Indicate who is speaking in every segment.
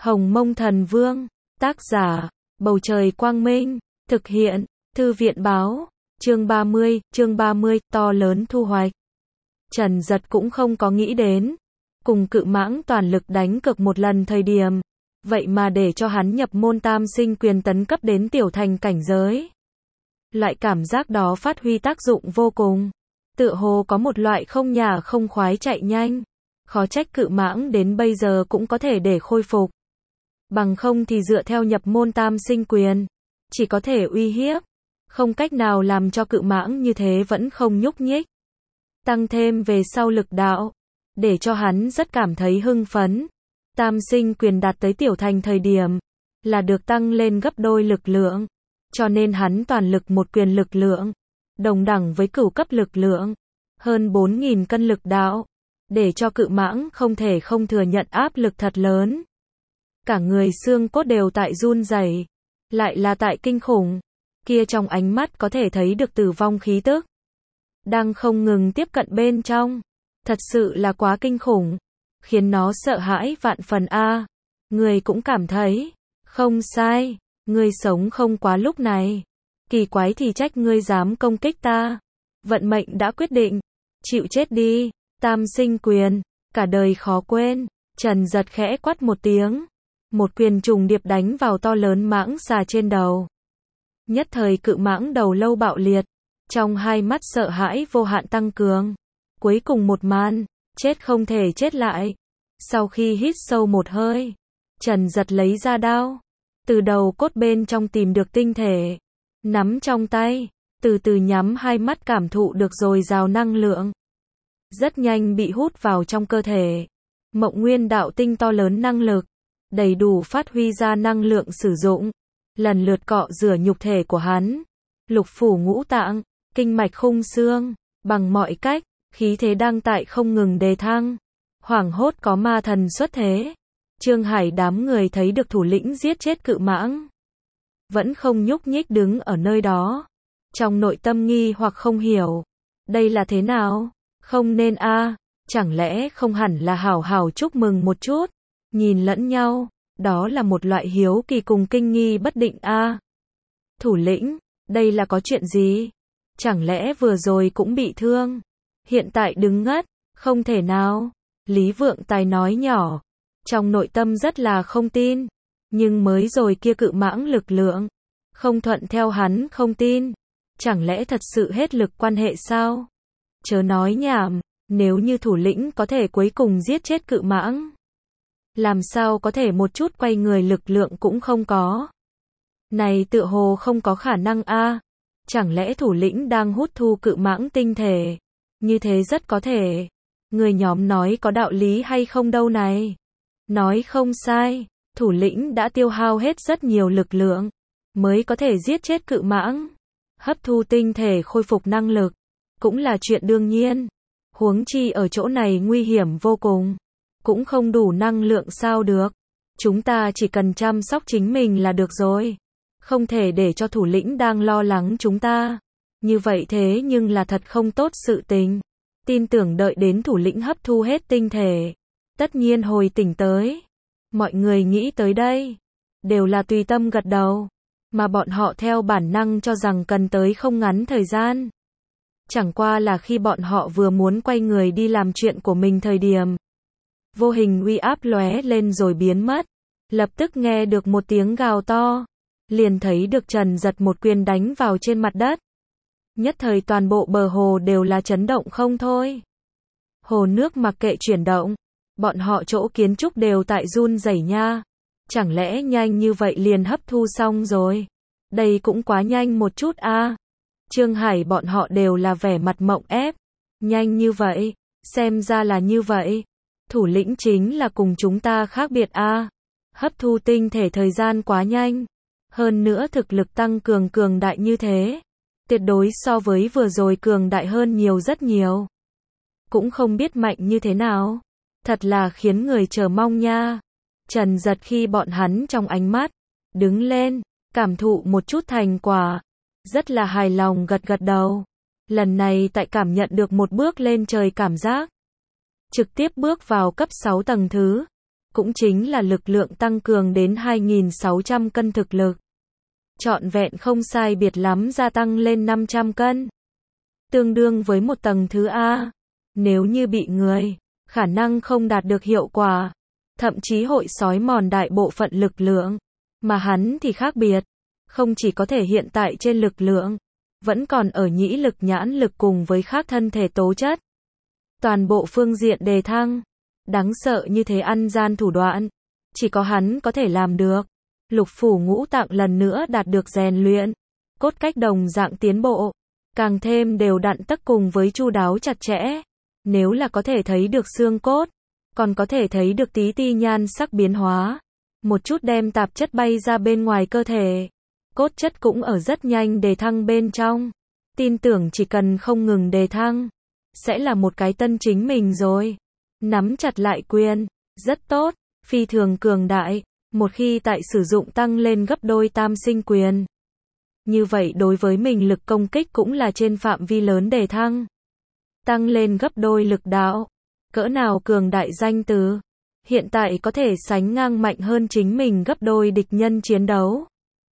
Speaker 1: Hồng Mông Thần Vương, tác giả, Bầu Trời Quang Minh, thực hiện, Thư viện Báo, chương 30, to lớn thu hoạch. Trần Dật cũng không có nghĩ đến, cùng Cự Mãng toàn lực đánh cược một lần thời điểm, vậy mà để cho hắn nhập môn tam sinh quyền tấn cấp đến tiểu thành cảnh giới. Loại cảm giác đó phát huy tác dụng vô cùng, tựa hồ có một loại không nhả không khoái chạy nhanh, khó trách Cự Mãng đến bây giờ cũng có thể để khôi phục. Bằng không thì dựa theo nhập môn tam sinh quyền, chỉ có thể uy hiếp, không cách nào làm cho Cự Mãng như thế vẫn không nhúc nhích. Tăng thêm về sau lực đạo, để cho hắn rất cảm thấy hưng phấn. Tam sinh quyền đạt tới tiểu thành thời điểm, là được tăng lên gấp đôi lực lượng, cho nên hắn toàn lực một quyền lực lượng, đồng đẳng với cửu cấp lực lượng, hơn 4.000 cân lực đạo, để cho Cự Mãng không thể không thừa nhận áp lực thật lớn. Cả người xương cốt đều tại run rẩy, lại là tại kinh khủng, kia trong ánh mắt có thể thấy được tử vong khí tức, đang không ngừng tiếp cận bên trong, thật sự là quá kinh khủng, khiến nó sợ hãi vạn phần a. Người cũng cảm thấy, không sai, ngươi sống không quá lúc này, kỳ quái thì trách ngươi dám công kích ta, vận mệnh đã quyết định, chịu chết đi, tam sinh quyền, cả đời khó quên. Trần Dật khẽ quát một tiếng, một quyền trùng điệp đánh vào to lớn mãng xà trên đầu. Nhất thời Cự Mãng đầu lâu bạo liệt, trong hai mắt sợ hãi vô hạn tăng cường. Cuối cùng một màn, chết không thể chết lại. Sau khi hít sâu một hơi, Trần Dật lấy ra đao, từ đầu cốt bên trong tìm được tinh thể, nắm trong tay, từ từ nhắm hai mắt cảm thụ được dồi dào năng lượng. Rất nhanh bị hút vào trong cơ thể. Mộng Nguyên đạo tinh to lớn năng lực, đầy đủ phát huy ra năng lượng sử dụng, lần lượt cọ rửa nhục thể của hắn, lục phủ ngũ tạng, kinh mạch khung xương, bằng mọi cách, khí thế đang tại không ngừng đề thăng. Hoảng hốt có ma thần xuất thế. Trương Hải đám người thấy được thủ lĩnh giết chết Cự Mãng, vẫn không nhúc nhích đứng ở nơi đó, trong nội tâm nghi hoặc không hiểu, đây là thế nào? Không nên a, chẳng lẽ không hẳn là hảo hảo chúc mừng một chút, nhìn lẫn nhau, đó là một loại hiếu kỳ cùng kinh nghi bất định a. Thủ lĩnh, đây là có chuyện gì? Chẳng lẽ vừa rồi cũng bị thương? Hiện tại đứng ngất, không thể nào. Lý Vượng Tài nói nhỏ, trong nội tâm rất là không tin, nhưng mới rồi kia Cự Mãng lực lượng, không thuận theo hắn không tin, chẳng lẽ thật sự hết lực quan hệ sao? Chớ nói nhảm, nếu như thủ lĩnh có thể cuối cùng giết chết Cự Mãng, làm sao có thể một chút quay người lực lượng cũng không có? Này tựa hồ không có khả năng a. Chẳng lẽ thủ lĩnh đang hút thu Cự Mãng tinh thể? Như thế rất có thể. Người nhóm nói có đạo lý hay không đâu này? Nói không sai, thủ lĩnh đã tiêu hao hết rất nhiều lực lượng, mới có thể giết chết Cự Mãng. Hấp thu tinh thể khôi phục năng lực, cũng là chuyện đương nhiên. Huống chi ở chỗ này nguy hiểm vô cùng, cũng không đủ năng lượng sao được. Chúng ta chỉ cần chăm sóc chính mình là được rồi. Không thể để cho thủ lĩnh đang lo lắng chúng ta. Như vậy thế nhưng là thật không tốt sự tình. Tin tưởng đợi đến thủ lĩnh hấp thu hết tinh thể, tất nhiên hồi tỉnh tới. Mọi người nghĩ tới đây, đều là tùy tâm gật đầu, mà bọn họ theo bản năng cho rằng cần tới không ngắn thời gian. Chẳng qua là khi bọn họ vừa muốn quay người đi làm chuyện của mình thời điểm, vô hình uy áp lóe lên rồi biến mất. Lập tức nghe được một tiếng gào to, liền thấy được Trần Dật một quyền đánh vào trên mặt đất. Nhất thời toàn bộ bờ hồ đều là chấn động không thôi. Hồ nước mặc kệ chuyển động, bọn họ chỗ kiến trúc đều tại run rẩy nha. Chẳng lẽ nhanh như vậy liền hấp thu xong rồi? Đây cũng quá nhanh một chút a. Trương Hải bọn họ đều là vẻ mặt mộng ép. Nhanh như vậy, xem ra là như vậy. Thủ lĩnh chính là cùng chúng ta khác biệt a. Hấp thu tinh thể thời gian quá nhanh. Hơn nữa thực lực tăng cường đại như thế, tuyệt đối so với vừa rồi cường đại hơn nhiều rất nhiều. Cũng không biết mạnh như thế nào. Thật là khiến người chờ mong nha. Trần Dật khi bọn hắn trong ánh mắt, đứng lên, cảm thụ một chút thành quả. Rất là hài lòng gật gật đầu. Lần này tại cảm nhận được một bước lên trời cảm giác. Trực tiếp bước vào cấp 6 tầng thứ. cũng chính là lực lượng tăng cường đến 2.600 cân thực lực. Trọn vẹn không sai biệt lắm gia tăng lên 500 cân. Tương đương với một tầng thứ A. Nếu như bị người, khả năng không đạt được hiệu quả, thậm chí hội xói mòn đại bộ phận lực lượng. Mà hắn thì khác biệt, không chỉ có thể hiện tại trên lực lượng, vẫn còn ở nhĩ lực nhãn lực cùng với khác thân thể tố chất. Toàn bộ phương diện đề thăng, đáng sợ như thế ăn gian thủ đoạn, chỉ có hắn có thể làm được. Lục phủ ngũ tạng lần nữa đạt được rèn luyện, cốt cách đồng dạng tiến bộ, càng thêm đều đặn tất cùng với chu đáo chặt chẽ. Nếu là có thể thấy được xương cốt, còn có thể thấy được tí ti nhan sắc biến hóa, một chút đem tạp chất bay ra bên ngoài cơ thể. Cốt chất cũng ở rất nhanh đề thăng bên trong. Tin tưởng chỉ cần không ngừng đề thăng, sẽ là một cái tân chính mình rồi. Nắm chặt lại quyền, rất tốt, phi thường cường đại. Một khi tại sử dụng tăng lên gấp đôi tam sinh quyền, như vậy đối với mình lực công kích cũng là trên phạm vi lớn đề thăng. Tăng lên gấp đôi lực đạo, cỡ nào cường đại danh từ, hiện tại có thể sánh ngang mạnh hơn chính mình gấp đôi địch nhân chiến đấu.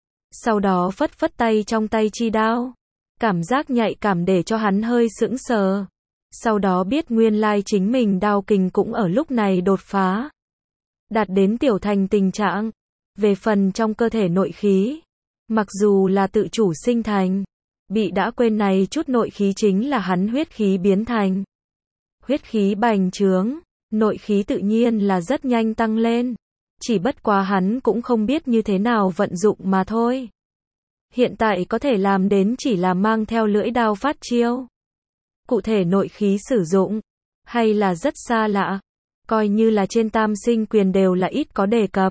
Speaker 1: Sau đó phất phất tay trong tay chi đao, cảm giác nhạy cảm để cho hắn hơi sững sờ. Sau đó biết nguyên lai chính mình đao kình cũng ở lúc này đột phá, đạt đến tiểu thành tình trạng. Về phần trong cơ thể nội khí, mặc dù là tự chủ sinh thành, bị đã quên này chút nội khí chính là hắn huyết khí biến thành. Huyết khí bành trướng, nội khí tự nhiên là rất nhanh tăng lên, chỉ bất quá hắn cũng không biết như thế nào vận dụng mà thôi. Hiện tại có thể làm đến chỉ là mang theo lưỡi đao phát chiêu. Cụ thể nội khí sử dụng, hay là rất xa lạ, coi như là trên tam sinh quyền đều là ít có đề cập.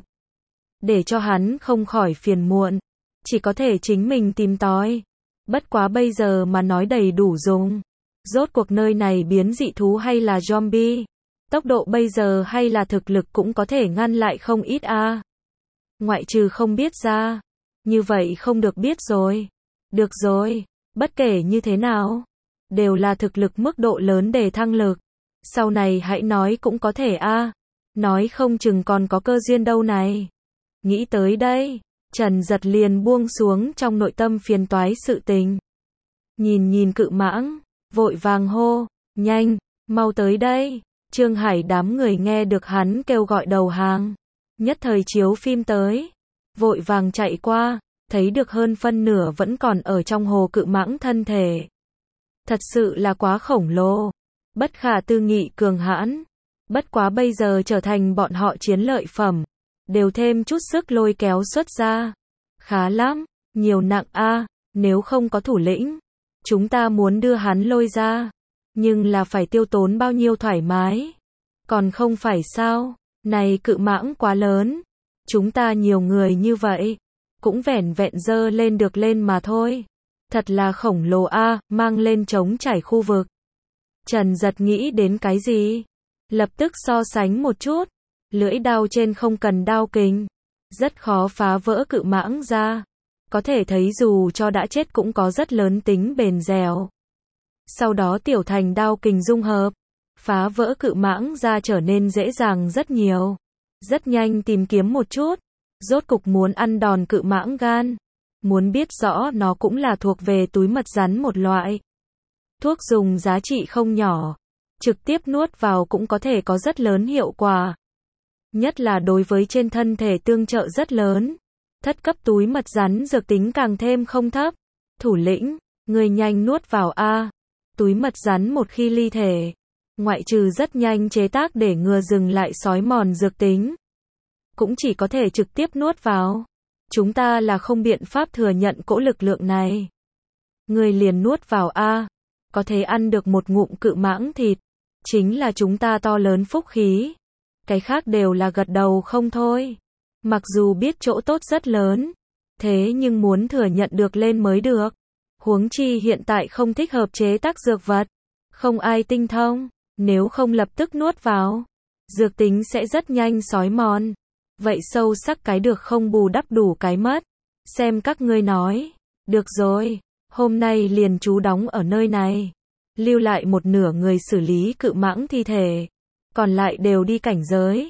Speaker 1: Để cho hắn không khỏi phiền muộn, chỉ có thể chính mình tìm tòi. Bất quá bây giờ mà nói đầy đủ dùng. Rốt cuộc nơi này biến dị thú hay là zombie, tốc độ bây giờ hay là thực lực cũng có thể ngăn lại không ít a. Ngoại trừ không biết ra, như vậy không được biết rồi. Được rồi, bất kể như thế nào, đều là thực lực mức độ lớn để thăng lực. Sau này hãy nói cũng có thể a, nói không chừng còn có cơ duyên đâu này. Nghĩ tới đây, Trần Giật liền buông xuống trong nội tâm phiền toái sự tình. Nhìn cự mãng, vội vàng hô, nhanh, mau tới đây. Trương Hải đám người nghe được hắn kêu gọi đầu hàng, nhất thời chiếu phim tới, vội vàng chạy qua, thấy được hơn phân nửa vẫn còn ở trong hồ cự mãng thân thể. Thật sự là quá khổng lồ, bất khả tư nghị cường hãn, bất quá bây giờ trở thành bọn họ chiến lợi phẩm, đều thêm chút sức lôi kéo xuất ra. Khá lắm, nhiều nặng a, nếu không có thủ lĩnh, chúng ta muốn đưa hắn lôi ra, nhưng là phải tiêu tốn bao nhiêu thoải mái. Còn không phải sao, này cự mãng quá lớn, chúng ta nhiều người như vậy, cũng vẻn vẹn dơ lên được lên mà thôi. Thật là khổng lồ a, mang lên trống trải khu vực. Trần Giật nghĩ đến cái gì? Lập tức so sánh một chút, lưỡi đao trên không cần đao kình, rất khó phá vỡ cự mãng ra. Có thể thấy dù cho đã chết cũng có rất lớn tính bền dẻo. Sau đó tiểu thành đao kình dung hợp, phá vỡ cự mãng ra trở nên dễ dàng rất nhiều. Rất nhanh tìm kiếm một chút, rốt cục muốn ăn đòn cự mãng gan. Muốn biết rõ nó cũng là thuộc về túi mật rắn một loại. Thuốc dùng giá trị không nhỏ, trực tiếp nuốt vào cũng có thể có rất lớn hiệu quả. Nhất là đối với trên thân thể tương trợ rất lớn. Thất cấp túi mật rắn dược tính càng thêm không thấp. Thủ lĩnh, người nhanh nuốt vào a. Túi mật rắn một khi ly thể, ngoại trừ rất nhanh chế tác để ngừa dừng lại xói mòn dược tính, cũng chỉ có thể trực tiếp nuốt vào. Chúng ta là không biện pháp thừa nhận cỗ lực lượng này. Người liền nuốt vào a, có thể ăn được một ngụm cự mãng thịt, chính là chúng ta to lớn phúc khí. Cái khác đều là gật đầu không thôi. Mặc dù biết chỗ tốt rất lớn, thế nhưng muốn thừa nhận được lên mới được. Huống chi hiện tại không thích hợp chế tác dược vật, không ai tinh thông, nếu không lập tức nuốt vào, dược tính sẽ rất nhanh xói mòn. Vậy sâu sắc cái được không bù đắp đủ cái mất. Xem các ngươi nói, được rồi, hôm nay liền trú đóng ở nơi này, lưu lại một nửa người xử lý cự mãng thi thể, còn lại đều đi cảnh giới.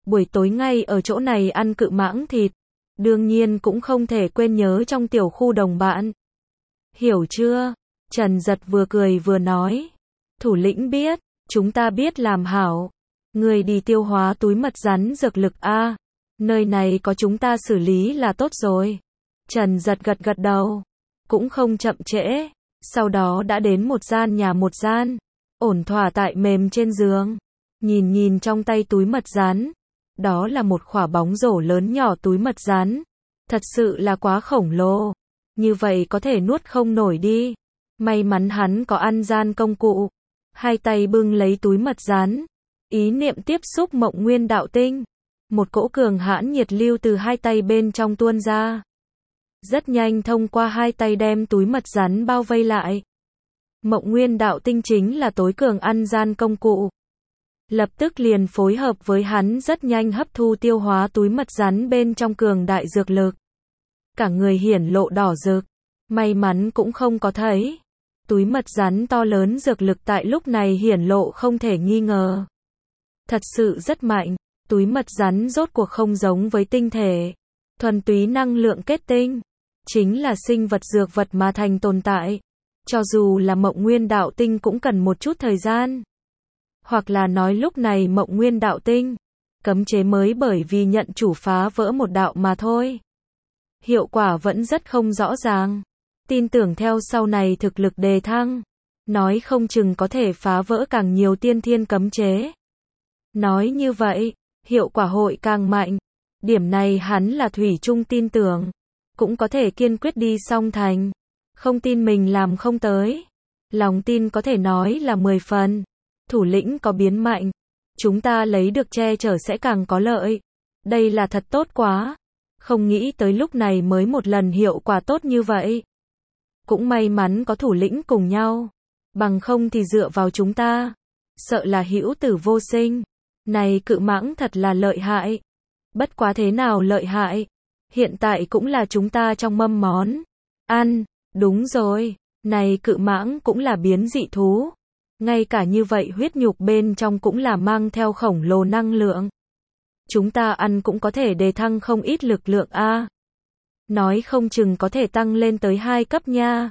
Speaker 1: buổi tối ngay ở chỗ này ăn cự mãng thịt. Đương nhiên cũng không thể quên nhớ trong tiểu khu đồng bạn. Hiểu chưa? Trần Giật vừa cười vừa nói. Thủ lĩnh biết, chúng ta biết làm hảo. Người đi tiêu hóa túi mật rắn dược lực a. Nơi này có chúng ta xử lý là tốt rồi. Trần Giật gật gật đầu. Cũng không chậm trễ. Sau đó đã đến một gian, ổn thỏa tại mềm trên giường. Nhìn trong tay túi mật rắn. Đó là một khỏa bóng rổ lớn nhỏ túi mật rắn. Thật sự là quá khổng lồ. Như vậy có thể nuốt không nổi đi. May mắn hắn có ăn gian công cụ. Hai tay bưng lấy túi mật rắn. Ý niệm tiếp xúc Mộng Nguyên đạo tinh. Một cỗ cường hãn nhiệt lưu từ hai tay bên trong tuôn ra. Rất nhanh thông qua hai tay đem túi mật rắn bao vây lại. Mộng Nguyên đạo tinh chính là tối cường ăn gian công cụ. Lập tức liền phối hợp với hắn rất nhanh hấp thu tiêu hóa túi mật rắn bên trong cường đại dược lực. Cả người hiển lộ đỏ rực. May mắn cũng không có thấy. Túi mật rắn to lớn dược lực tại lúc này hiển lộ không thể nghi ngờ. Thật sự rất mạnh. Túi mật rắn rốt cuộc không giống với tinh thể. Thuần túy năng lượng kết tinh. Chính là sinh vật dược vật mà thành tồn tại. Cho dù là Mộng Nguyên đạo tinh cũng cần một chút thời gian. Hoặc là nói lúc này Mộng Nguyên đạo tinh. Cấm chế mới bởi vì nhận chủ phá vỡ một đạo mà thôi. Hiệu quả vẫn rất không rõ ràng. Tin tưởng theo sau này thực lực đề thăng. Nói không chừng có thể phá vỡ càng nhiều tiên thiên cấm chế. Nói như vậy, hiệu quả hội càng mạnh. Điểm này hắn là thủy chung tin tưởng. Cũng có thể kiên quyết đi song thành. Không tin mình làm không tới. Lòng tin có thể nói là 10 phần. Thủ lĩnh có biến mạnh. Chúng ta lấy được che chở sẽ càng có lợi. Đây là thật tốt quá. Không nghĩ tới lúc này mới một lần hiệu quả tốt như vậy. Cũng may mắn có thủ lĩnh cùng nhau. Bằng không thì dựa vào chúng ta. Sợ là hữu tử vô sinh. Này cự mãng thật là lợi hại. Bất quá thế nào lợi hại. Hiện tại cũng là chúng ta trong mâm món. Ăn, đúng rồi. Này cự mãng cũng là biến dị thú. Ngay cả như vậy huyết nhục bên trong cũng là mang theo khổng lồ năng lượng. Chúng ta ăn cũng có thể đề thăng không ít lực lượng a. Nói không chừng có thể tăng lên tới 2 cấp nha.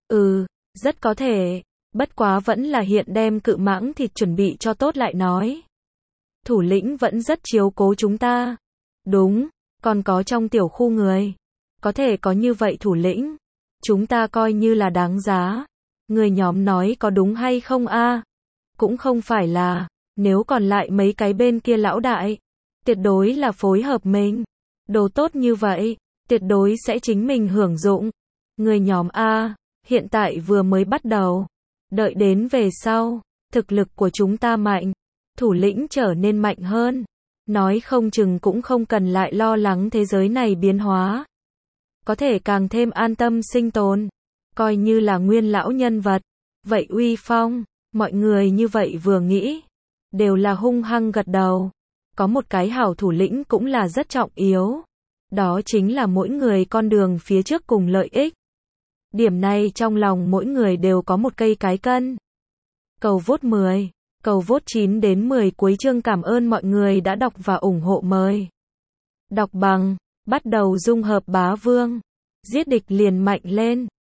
Speaker 1: Rất có thể. Bất quá vẫn là hiện đem cự mãng thịt chuẩn bị cho tốt lại nói. Thủ lĩnh vẫn rất chiếu cố chúng ta. Đúng, còn có trong tiểu khu người. Có thể có như vậy thủ lĩnh. Chúng ta coi như là đáng giá. Người nhóm nói có đúng hay không a? Cũng không phải là. Nếu còn lại mấy cái bên kia lão đại. Tuyệt đối là phối hợp mình. Đồ tốt như vậy. Tuyệt đối sẽ chính mình hưởng dụng. Người nhóm a, hiện tại vừa mới bắt đầu. Đợi đến về sau. Thực lực của chúng ta mạnh. Thủ lĩnh trở nên mạnh hơn. Nói không chừng cũng không cần lại lo lắng thế giới này biến hóa. Có thể càng thêm an tâm sinh tồn. Coi như là nguyên lão nhân vật. Vậy uy phong. Mọi người như vậy vừa nghĩ. Đều là hung hăng gật đầu. Có một cái hảo thủ lĩnh cũng là rất trọng yếu. Đó chính là mỗi người con đường phía trước cùng lợi ích. Điểm này trong lòng mỗi người đều có một cây cái cân. Cầu vote 10. Cầu vote 9 đến 10 cuối chương. Cảm ơn mọi người đã đọc và ủng hộ mời. Đọc bằng. Bắt đầu dung hợp bá vương. Giết địch liền mạnh lên.